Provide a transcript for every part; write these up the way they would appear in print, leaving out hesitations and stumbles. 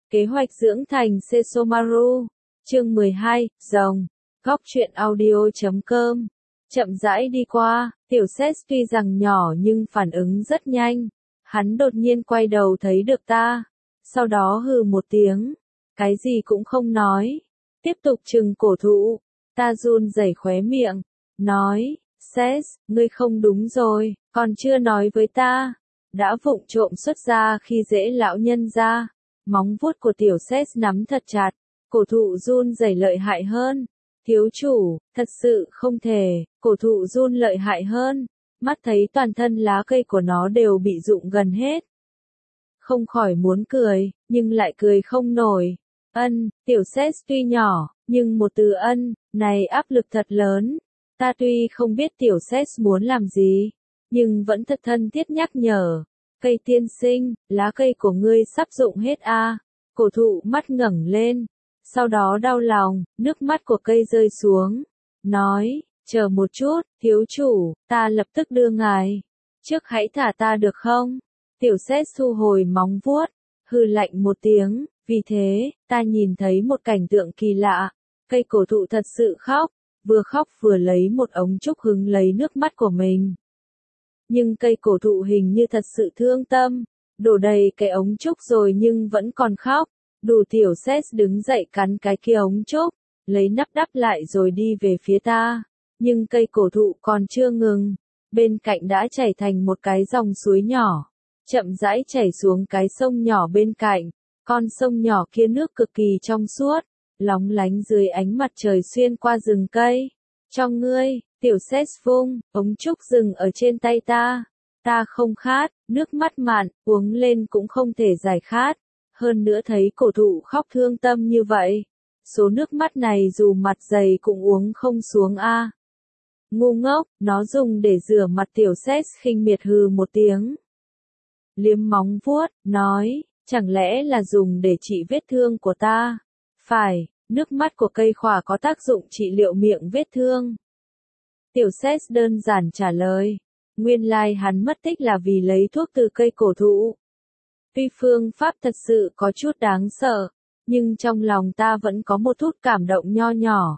Kế hoạch dưỡng thành Sesomaru. Chương 12, Rồng. Góc truyện audio.com. Chậm rãi đi qua, tiểu Seth tuy rằng nhỏ nhưng phản ứng rất nhanh. Hắn đột nhiên quay đầu thấy được ta. Sau đó hừ một tiếng. Cái gì cũng không nói. Tiếp tục trừng cổ thụ. Ta run rẩy khóe miệng. Nói, Seth, ngươi không đúng rồi, còn chưa nói với ta. Đã vụng trộm xuất ra khi dễ lão nhân ra. Móng vuốt của tiểu Seth nắm thật chặt. Cổ thụ run rẩy lợi hại hơn. Thiếu chủ, thật sự không thể, cổ thụ run lợi hại hơn. Mắt thấy toàn thân lá cây của nó đều bị rụng gần hết. Không khỏi muốn cười, nhưng lại cười không nổi. Tiểu Seth tuy nhỏ, nhưng một từ này áp lực thật lớn. Ta tuy không biết tiểu Seth muốn làm gì, nhưng vẫn thật thân thiết nhắc nhở. Cây tiên sinh, lá cây của ngươi sắp rụng hết a. Cổ thụ mắt ngẩng lên. Sau đó đau lòng, nước mắt của cây rơi xuống. Nói, chờ một chút, thiếu chủ, ta lập tức đưa ngài. Trước hãy thả ta được không? Tiểu Seth thu hồi móng vuốt, hừ lạnh một tiếng. Vì thế, ta nhìn thấy một cảnh tượng kỳ lạ. Cây cổ thụ thật sự khóc vừa lấy một ống trúc hứng lấy nước mắt của mình. Nhưng cây cổ thụ hình như thật sự thương tâm, đổ đầy cái ống trúc rồi nhưng vẫn còn khóc. Đủ tiểu Seth đứng dậy cắn cái kia ống trúc, lấy nắp đắp lại rồi đi về phía ta. Nhưng cây cổ thụ còn chưa ngừng, bên cạnh đã chảy thành một cái dòng suối nhỏ, chậm rãi chảy xuống cái sông nhỏ bên cạnh. Con sông nhỏ kia nước cực kỳ trong suốt, lóng lánh dưới ánh mặt trời xuyên qua rừng cây. Cho ngươi, tiểu Seth vung, ống trúc dừng ở trên tay ta. Ta không khát, nước mắt mặn, uống lên cũng không thể giải khát. Hơn nữa thấy cổ thụ khóc thương tâm như vậy. Số nước mắt này dù mặt dày cũng uống không xuống a. Ngu ngốc, nó dùng để rửa mặt tiểu Seth khinh miệt hừ một tiếng. Liếm móng vuốt, nói, chẳng lẽ là dùng để trị vết thương của ta? Phải, nước mắt của cây khỏa có tác dụng trị liệu miệng vết thương. Tiểu Seth đơn giản trả lời. Nguyên lai hắn mất tích là vì lấy thuốc từ cây cổ thụ. Tuy phương pháp thật sự có chút đáng sợ, nhưng trong lòng ta vẫn có một chút cảm động nho nhỏ.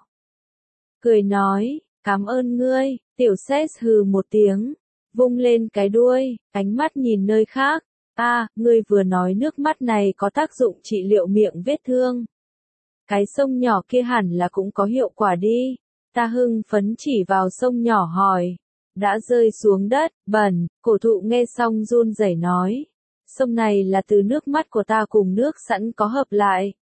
Cười nói, cảm ơn ngươi, tiểu Seth hừ một tiếng, vung lên cái đuôi, ánh mắt nhìn nơi khác. Ngươi vừa nói nước mắt này có tác dụng trị liệu miệng vết thương. Cái sông nhỏ kia hẳn là cũng có hiệu quả đi. Ta hưng phấn chỉ vào sông nhỏ hỏi. Đã rơi xuống đất, bẩn, cổ thụ nghe xong run rẩy nói. Sông này là từ nước mắt của ta cùng nước sẵn có hợp lại.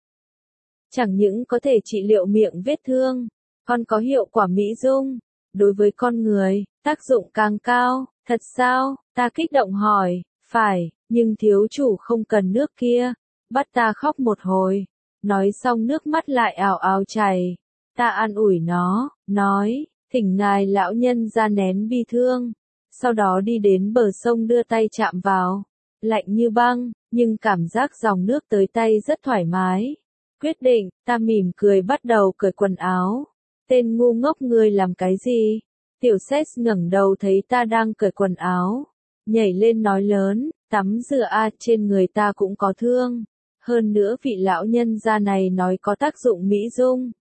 Chẳng những có thể trị liệu miệng vết thương, còn có hiệu quả mỹ dung. Đối với con người, tác dụng càng cao, thật sao? Ta kích động hỏi, phải, nhưng thiếu chủ không cần nước kia. Bắt ta khóc một hồi. Nói xong nước mắt lại ào ào chảy. Ta an ủi nó, nói, thỉnh ngài lão nhân ra nén bi thương. Sau đó đi đến bờ sông đưa tay chạm vào. Lạnh như băng, nhưng cảm giác dòng nước tới tay rất thoải mái. Quyết định, ta mỉm cười bắt đầu cởi quần áo. Tên ngu ngốc ngươi làm cái gì? Tiểu Seth ngẩng đầu thấy ta đang cởi quần áo. Nhảy lên nói lớn, tắm rửa trên người ta cũng có thương. Hơn nữa vị lão nhân gia này nói có tác dụng mỹ dung.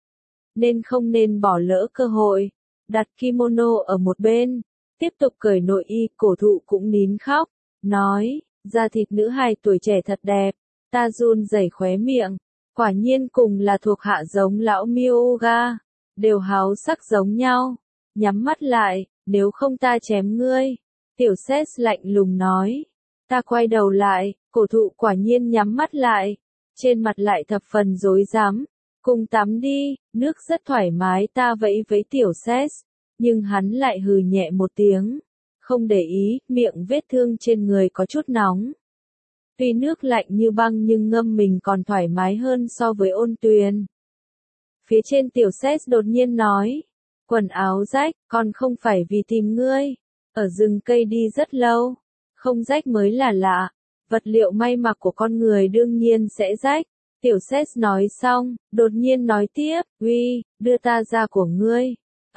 Nên không nên bỏ lỡ cơ hội. Đặt kimono ở một bên. Tiếp tục cởi nội y, cổ thụ cũng nín khóc. Nói, da thịt nữ hài tuổi trẻ thật đẹp. Ta run rẩy khóe miệng. Quả nhiên cùng là thuộc hạ giống lão Myoga. Đều háo sắc giống nhau. Nhắm mắt lại, nếu không ta chém ngươi. Tiểu Seth lạnh lùng nói. Ta quay đầu lại, cổ thụ quả nhiên nhắm mắt lại. Trên mặt lại thập phần rối rắm. Cùng tắm đi, nước rất thoải mái ta vẫy với tiểu Seth. Nhưng hắn lại hừ nhẹ một tiếng. Không để ý, miệng vết thương trên người có chút nóng. Tuy nước lạnh như băng nhưng ngâm mình còn thoải mái hơn so với ôn tuyền. Phía trên tiểu Seth đột nhiên nói. Quần áo rách, còn không phải vì tìm ngươi. Ở rừng cây đi rất lâu. Không rách mới là lạ. Vật liệu may mặc của con người đương nhiên sẽ rách. Tiểu Seth nói xong, đột nhiên nói tiếp, uy, đưa ta ra của ngươi.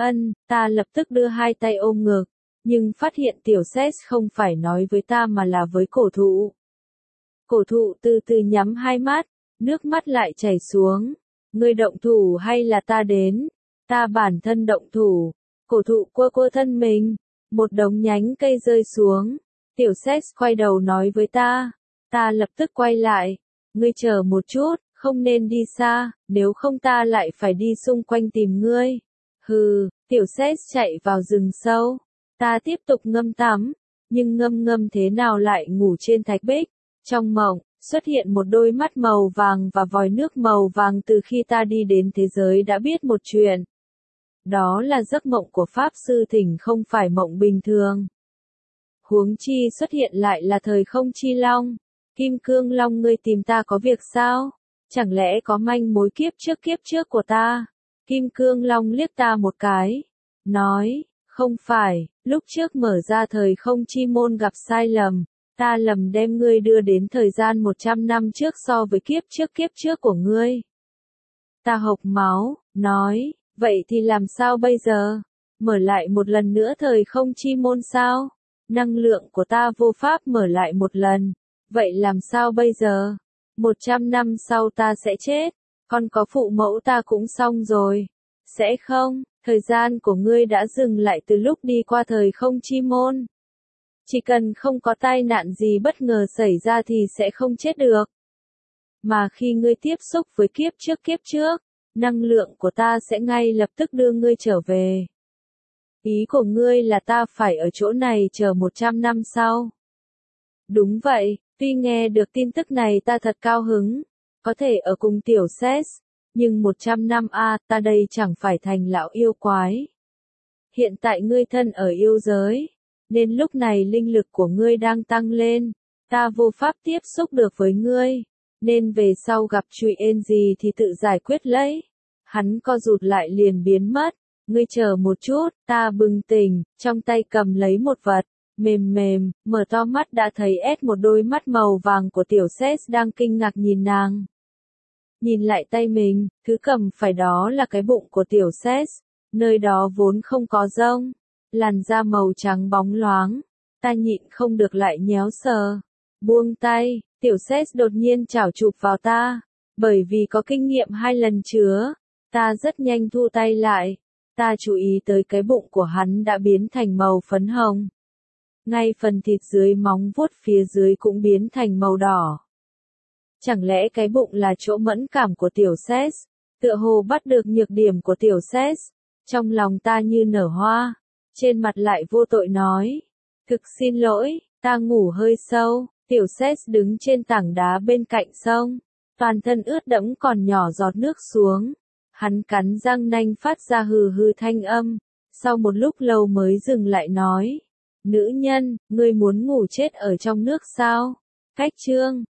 Ta lập tức đưa hai tay ôm ngực. Nhưng phát hiện tiểu Seth không phải nói với ta mà là với cổ thụ. Cổ thụ từ từ nhắm hai mắt, Nước mắt lại chảy xuống. Ngươi động thủ hay là ta đến? Ta bản thân động thủ. Cổ thụ quơ quơ thân mình. Một đống nhánh cây rơi xuống. Tiểu Sex quay đầu nói với ta. Ta lập tức quay lại. Ngươi chờ một chút, không nên đi xa, nếu không ta lại phải đi xung quanh tìm ngươi. Hừ, Tiểu Sex chạy vào rừng sâu. Ta tiếp tục ngâm tắm, nhưng ngâm thế nào lại ngủ trên thạch bích. Trong mộng, xuất hiện một đôi mắt màu vàng và vòi nước màu vàng. Từ khi ta đi đến thế giới đã biết một chuyện. Đó là giấc mộng của Pháp Sư Thỉnh, không phải mộng bình thường. Huống chi xuất hiện lại là thời không chi long. Kim Cương Long, ngươi tìm ta có việc sao? Chẳng lẽ có manh mối kiếp trước của ta? Kim Cương Long liếc ta một cái. Nói, không phải, lúc trước mở ra thời không chi môn gặp sai lầm. Ta lầm đem ngươi đưa đến thời gian 100 năm trước so với kiếp trước của ngươi. Ta hộc máu, nói, vậy thì làm sao bây giờ? Mở lại một lần nữa thời không chi môn sao? Năng lượng của ta vô pháp mở lại một lần. Vậy làm sao bây giờ? 100 năm sau ta sẽ chết. Còn có phụ mẫu ta cũng xong rồi. Sẽ không, thời gian của ngươi đã dừng lại từ lúc đi qua thời không chi môn. Chỉ cần không có tai nạn gì bất ngờ xảy ra thì sẽ không chết được. Mà khi ngươi tiếp xúc với kiếp trước, năng lượng của ta sẽ ngay lập tức đưa ngươi trở về. Ý của ngươi là ta phải ở chỗ này chờ 100 năm sau. Đúng vậy, tuy nghe được tin tức này ta thật cao hứng. Có thể ở cùng Tiểu Sex, nhưng 100 năm ta đây chẳng phải thành lão yêu quái. Hiện tại ngươi thân ở yêu giới, nên lúc này linh lực của ngươi đang tăng lên. Ta vô pháp tiếp xúc được với ngươi, nên về sau gặp chuyện gì thì tự giải quyết lấy. Hắn co rụt lại liền biến mất. Ngươi chờ một chút, ta bừng tỉnh, trong tay cầm lấy một vật, mềm, mở to mắt đã thấy một đôi mắt màu vàng của Tiểu Sex đang kinh ngạc nhìn nàng. Nhìn lại tay mình, thứ cầm phải đó là cái bụng của Tiểu Sex, nơi đó vốn không có rông, làn da màu trắng bóng loáng, ta nhịn không được lại nhéo sờ. Buông tay, Tiểu Sex đột nhiên chảo chụp vào ta, bởi vì có kinh nghiệm 2 lần chứa, ta rất nhanh thu tay lại. Ta chú ý tới cái bụng của hắn đã biến thành màu phấn hồng. Ngay phần thịt dưới móng vuốt phía dưới cũng biến thành màu đỏ. Chẳng lẽ cái bụng là chỗ mẫn cảm của Tiểu Sex? Tựa hồ bắt được nhược điểm của Tiểu Sex. Trong lòng ta như nở hoa. Trên mặt lại vô tội nói. Thực xin lỗi, ta ngủ hơi sâu. Tiểu Sex đứng trên tảng đá bên cạnh sông. Toàn thân ướt đẫm còn nhỏ giọt nước xuống. Hắn cắn răng nanh phát ra hừ hừ thanh âm. Sau một lúc lâu mới dừng lại nói. Nữ nhân, ngươi muốn ngủ chết ở trong nước sao? Cách chương